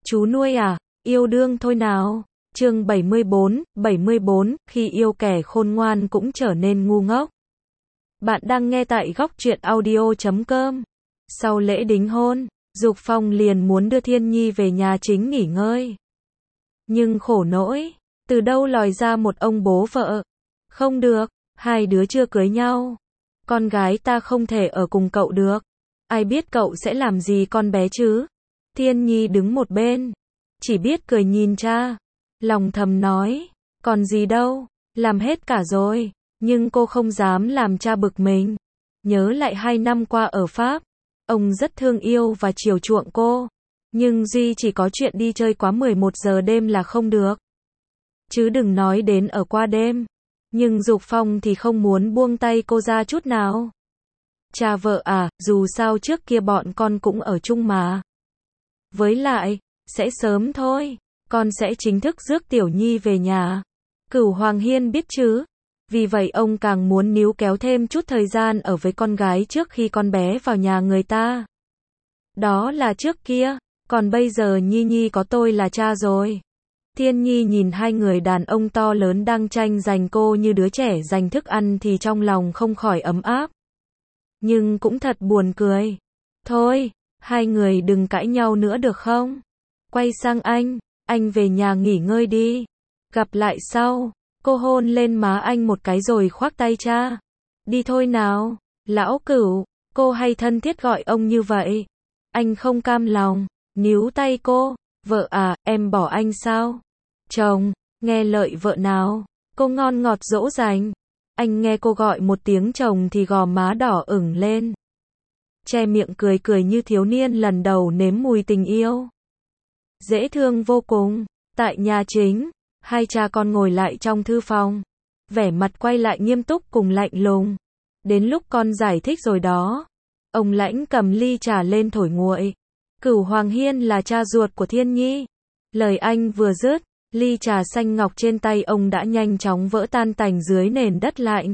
Chú nuôi à, yêu đương thôi nào. Chương 74, khi yêu kẻ khôn ngoan cũng trở nên ngu ngốc. Bạn đang nghe tại góc truyện audio.com. Sau lễ đính hôn, Dục Phong liền muốn đưa Thiên Nhi về nhà chính nghỉ ngơi. Nhưng khổ nỗi, từ đâu lòi ra một ông bố vợ. Không được, hai đứa chưa cưới nhau. Con gái ta không thể ở cùng cậu được. Ai biết cậu sẽ làm gì con bé chứ? Thiên Nhi đứng một bên, chỉ biết cười nhìn cha. Lòng thầm nói, còn gì đâu, làm hết cả rồi. Nhưng cô không dám làm cha bực mình. Nhớ lại 2 năm qua ở Pháp, ông rất thương yêu và chiều chuộng cô. Nhưng duy chỉ có chuyện đi chơi quá 11 giờ đêm là không được. Chứ đừng nói đến ở qua đêm. Nhưng Dục Phong thì không muốn buông tay cô ra chút nào. Cha vợ à, dù sao trước kia bọn con cũng ở chung mà. Với lại, sẽ sớm thôi, con sẽ chính thức rước Tiểu Nhi về nhà. Cửu Hoàng Hiên biết chứ. Vì vậy ông càng muốn níu kéo thêm chút thời gian ở với con gái trước khi con bé vào nhà người ta. Đó là trước kia, còn bây giờ Nhi Nhi có tôi là cha rồi. Thiên Nhi nhìn hai người đàn ông to lớn đang tranh giành cô như đứa trẻ giành thức ăn thì trong lòng không khỏi ấm áp. Nhưng cũng thật buồn cười. Thôi, hai người đừng cãi nhau nữa được không? Quay sang anh về nhà nghỉ ngơi đi. Gặp lại sau. Cô hôn lên má anh một cái rồi khoác tay cha. Đi thôi nào, lão Cửu, cô hay thân thiết gọi ông như vậy. Anh không cam lòng, níu tay cô. Vợ à, em bỏ anh sao? Chồng, nghe lời vợ nào. Cô ngon ngọt dỗ dành. Anh nghe cô gọi một tiếng chồng thì gò má đỏ ửng lên. Che miệng cười cười như thiếu niên lần đầu nếm mùi tình yêu. Dễ thương vô cùng. Tại nhà chính, hai cha con ngồi lại trong thư phòng. Vẻ mặt quay lại nghiêm túc cùng lạnh lùng. Đến lúc con giải thích rồi đó. Ông Lãnh cầm ly trà lên thổi nguội. Cửu Hoàng Hiên là cha ruột của Thiên Nhi. Lời anh vừa dứt, ly trà xanh ngọc trên tay ông đã nhanh chóng vỡ tan tành dưới nền đất lạnh.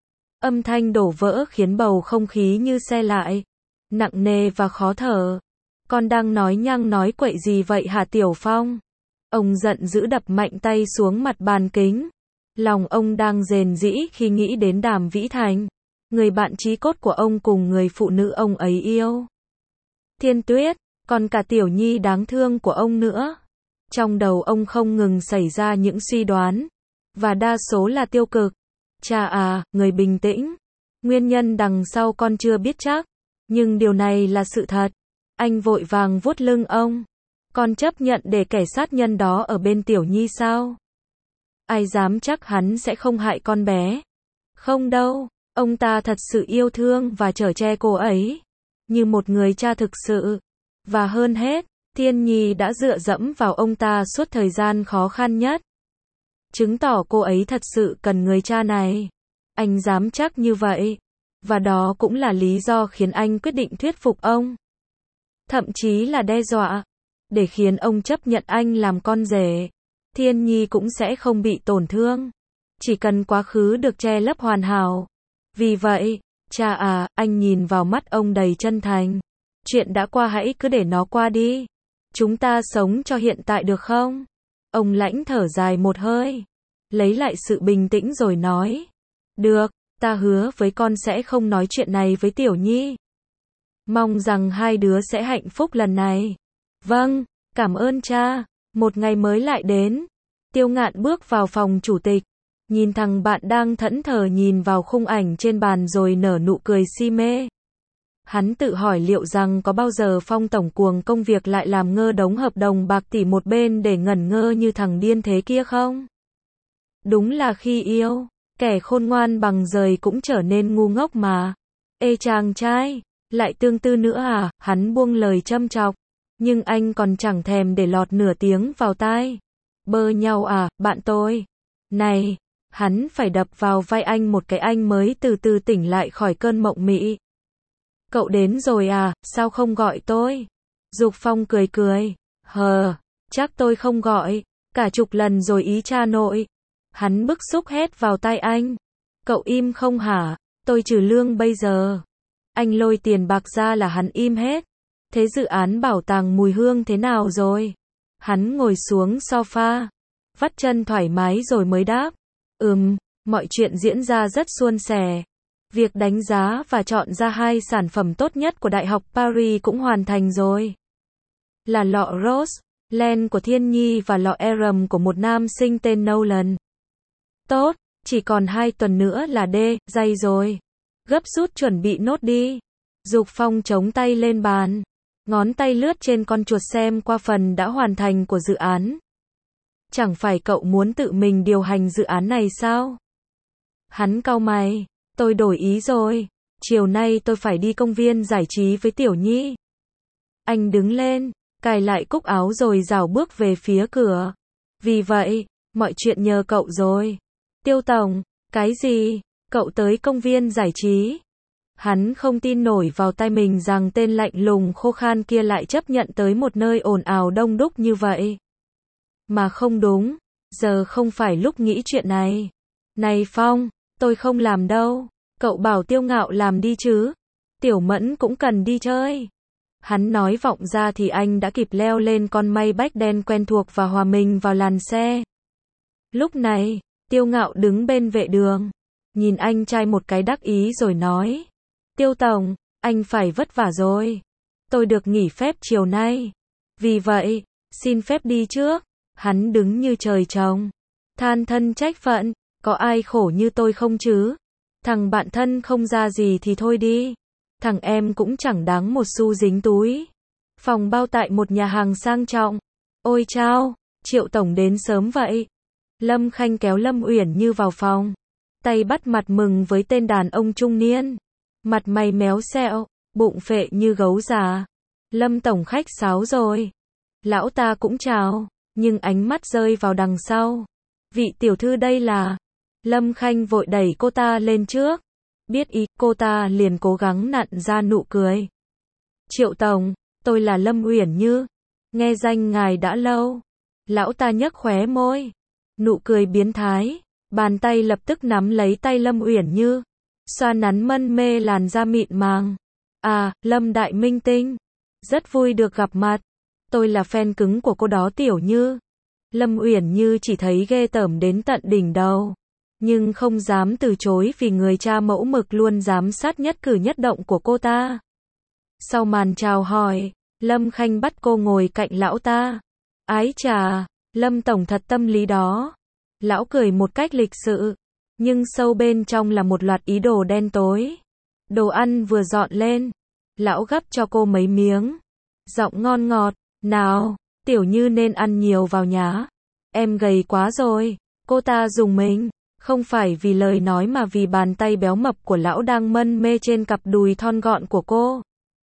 Âm thanh đổ vỡ khiến bầu không khí như se lại. Nặng nề và khó thở. Con đang nói nhăng nói quậy gì vậy hả Tiểu Phong? Ông giận dữ đập mạnh tay xuống mặt bàn kính. Lòng ông đang rền rĩ khi nghĩ đến Đàm Vĩ Thành. Người bạn chí cốt của ông cùng người phụ nữ ông ấy yêu. Thiên Tuyết, còn cả Tiểu Nhi đáng thương của ông nữa. Trong đầu ông không ngừng xảy ra những suy đoán. Và đa số là tiêu cực. Cha à, người bình tĩnh. Nguyên nhân đằng sau con chưa biết chắc. Nhưng điều này là sự thật. Anh vội vàng vuốt lưng ông. Con chấp nhận để kẻ sát nhân đó ở bên Tiểu Nhi sao? Ai dám chắc hắn sẽ không hại con bé? Không đâu, ông ta thật sự yêu thương và chở che cô ấy. Như một người cha thực sự. Và hơn hết, Thiên Nhi đã dựa dẫm vào ông ta suốt thời gian khó khăn nhất. Chứng tỏ cô ấy thật sự cần người cha này. Anh dám chắc như vậy. Và đó cũng là lý do khiến anh quyết định thuyết phục ông. Thậm chí là đe dọa. Để khiến ông chấp nhận anh làm con rể. Thiên Nhi cũng sẽ không bị tổn thương. Chỉ cần quá khứ được che lấp hoàn hảo. Vì vậy, cha à, anh nhìn vào mắt ông đầy chân thành. Chuyện đã qua hãy cứ để nó qua đi. Chúng ta sống cho hiện tại được không? Ông Lãnh thở dài một hơi. Lấy lại sự bình tĩnh rồi nói. Được, ta hứa với con sẽ không nói chuyện này với Tiểu Nhi. Mong rằng hai đứa sẽ hạnh phúc lần này. Vâng, cảm ơn cha. Một ngày mới lại đến. Tiêu Ngạn bước vào phòng chủ tịch. Nhìn thằng bạn đang thẫn thờ nhìn vào khung ảnh trên bàn rồi nở nụ cười si mê. Hắn tự hỏi liệu rằng có bao giờ Phong tổng cuồng công việc lại làm ngơ đống hợp đồng bạc tỷ một bên để ngẩn ngơ như thằng điên thế kia không? Đúng là khi yêu, kẻ khôn ngoan bằng giời cũng trở nên ngu ngốc mà. Ê chàng trai, lại tương tư nữa à? Hắn buông lời châm chọc. Nhưng anh còn chẳng thèm để lọt nửa tiếng vào tai. Bơ nhau à, bạn tôi. Này, hắn phải đập vào vai anh một cái anh mới từ từ tỉnh lại khỏi cơn mộng mị. Cậu đến rồi à, sao không gọi tôi? Dục Phong cười cười. Chắc tôi không gọi. Cả chục lần rồi ý cha nội. Hắn bức xúc hét vào tai anh. Cậu im không hả? Tôi trừ lương bây giờ. Anh lôi tiền bạc ra là hắn im hết. Thế dự án bảo tàng mùi hương thế nào rồi? Hắn ngồi xuống sofa, vắt chân thoải mái rồi mới đáp. Mọi chuyện diễn ra rất suôn sẻ. Việc đánh giá và chọn ra 2 sản phẩm tốt nhất của Đại học Paris cũng hoàn thành rồi. Là lọ Rose Land của Thiên Nhi và lọ Aram của một nam sinh tên Nolan. Tốt, chỉ còn 2 tuần nữa là dây rồi. Gấp rút chuẩn bị nốt đi. Dục Phong chống tay lên bàn. Ngón tay lướt trên con chuột xem qua phần đã hoàn thành của dự án. Chẳng phải cậu muốn tự mình điều hành dự án này sao? Hắn cau mày. Tôi đổi ý rồi. Chiều nay tôi phải đi công viên giải trí với Tiểu Nhi. Anh đứng lên, cài lại cúc áo rồi rảo bước về phía cửa. Vì vậy, mọi chuyện nhờ cậu rồi. Tiêu Tổng, cái gì? Cậu tới công viên giải trí? Hắn không tin nổi vào tai mình rằng tên lạnh lùng khô khan kia lại chấp nhận tới một nơi ồn ào đông đúc như vậy. Mà không đúng, giờ không phải lúc nghĩ chuyện này. Này Phong, tôi không làm đâu. Cậu bảo Tiêu Ngạo làm đi chứ. Tiểu Mẫn cũng cần đi chơi. Hắn nói vọng ra thì anh đã kịp leo lên con Maybach đen quen thuộc và hòa mình vào làn xe. Lúc này, Tiêu Ngạo đứng bên vệ đường, nhìn anh trai một cái đắc ý rồi nói. Tiêu Tổng, anh phải vất vả rồi. Tôi được nghỉ phép chiều nay. Vì vậy, xin phép đi trước. Hắn đứng như trời trồng. Than thân trách phận, có ai khổ như tôi không chứ? Thằng bạn thân không ra gì thì thôi đi. Thằng em cũng chẳng đáng một xu dính túi. Phòng bao tại một nhà hàng sang trọng. Ôi chao, Triệu Tổng đến sớm vậy. Lâm Khanh kéo Lâm Uyển Như vào phòng. Tay bắt mặt mừng với tên đàn ông trung niên. Mặt mày méo xẹo, bụng phệ như gấu già. Lâm Tổng khách sáo rồi. Lão ta cũng chào, nhưng ánh mắt rơi vào đằng sau. Vị tiểu thư đây là... Lâm Khanh vội đẩy cô ta lên trước. Biết ý, cô ta liền cố gắng nặn ra nụ cười. Triệu Tổng, tôi là Lâm Uyển Như. Nghe danh ngài đã lâu. Lão ta nhếch khóe môi. Nụ cười biến thái. Bàn tay lập tức nắm lấy tay Lâm Uyển Như. Xoa nắn mân mê làn da mịn màng. À, Lâm Đại Minh Tinh. Rất vui được gặp mặt. Tôi là fan cứng của cô đó Tiểu Như. Lâm Uyển Như chỉ thấy ghê tởm đến tận đỉnh đầu. Nhưng không dám từ chối vì người cha mẫu mực luôn giám sát nhất cử nhất động của cô ta. Sau màn chào hỏi, Lâm Khanh bắt cô ngồi cạnh lão ta. Ái chà, Lâm Tổng thật tâm lý đó. Lão cười một cách lịch sự, nhưng sâu bên trong là một loạt ý đồ đen tối. Đồ ăn vừa dọn lên, lão gắp cho cô mấy miếng. Giọng ngon ngọt, nào, Tiểu Như nên ăn nhiều vào nhá. Em gầy quá rồi, cô ta dùng mình. Không phải vì lời nói mà vì bàn tay béo mập của lão đang mân mê trên cặp đùi thon gọn của cô.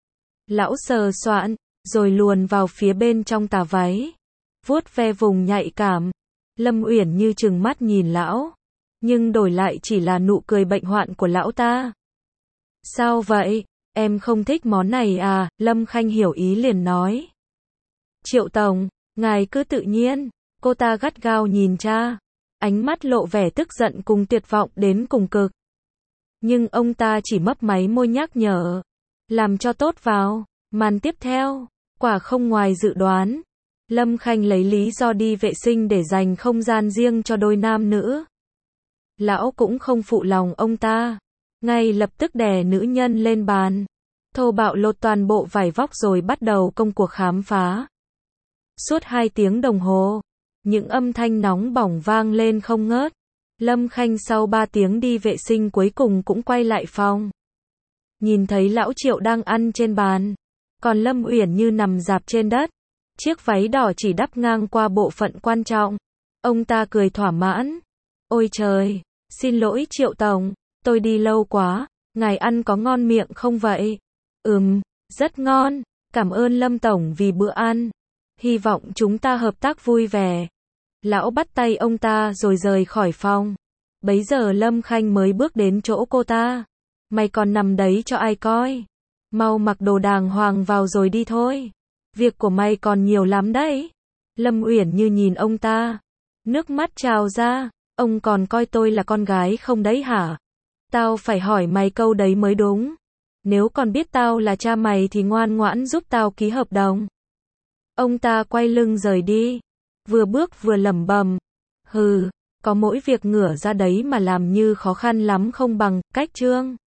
Lão sờ soạn, rồi luồn vào phía bên trong tà váy. Vuốt ve vùng nhạy cảm. Lâm Uyển Như trừng mắt nhìn lão. Nhưng đổi lại chỉ là nụ cười bệnh hoạn của lão ta. Sao vậy? Em không thích món này à? Lâm Khanh hiểu ý liền nói. Triệu Tổng, ngài cứ tự nhiên. Cô ta gắt gao nhìn cha. Ánh mắt lộ vẻ tức giận cùng tuyệt vọng đến cùng cực. Nhưng ông ta chỉ mấp máy môi nhắc nhở. Làm cho tốt vào. Màn tiếp theo, quả không ngoài dự đoán. Lâm Khanh lấy lý do đi vệ sinh để dành không gian riêng cho đôi nam nữ. Lão cũng không phụ lòng ông ta. Ngay lập tức đè nữ nhân lên bàn. Thô bạo lột toàn bộ vải vóc rồi bắt đầu công cuộc khám phá. Suốt 2 tiếng đồng hồ. Những âm thanh nóng bỏng vang lên không ngớt. Lâm Khanh sau 3 tiếng đi vệ sinh cuối cùng cũng quay lại phòng. Nhìn thấy lão Triệu đang ăn trên bàn. Còn Lâm Uyển Như nằm rạp trên đất. Chiếc váy đỏ chỉ đắp ngang qua bộ phận quan trọng. Ông ta cười thỏa mãn. Ôi trời, xin lỗi Triệu Tổng, tôi đi lâu quá. Ngài ăn có ngon miệng không vậy? Rất ngon. Cảm ơn Lâm Tổng vì bữa ăn. Hy vọng chúng ta hợp tác vui vẻ. Lão bắt tay ông ta rồi rời khỏi phòng. Bấy giờ Lâm Khanh mới bước đến chỗ cô ta. Mày còn nằm đấy cho ai coi? Mau mặc đồ đàng hoàng vào rồi đi thôi. Việc của mày còn nhiều lắm đấy. Lâm Uyển Như nhìn ông ta. Nước mắt trào ra. Ông còn coi tôi là con gái không đấy hả? Tao phải hỏi mày câu đấy mới đúng. Nếu còn biết tao là cha mày thì ngoan ngoãn giúp tao ký hợp đồng. Ông ta quay lưng rời đi. Vừa bước vừa lẩm bẩm. Hừ, có mỗi việc ngửa ra đấy mà làm như khó khăn lắm không bằng, cách Trương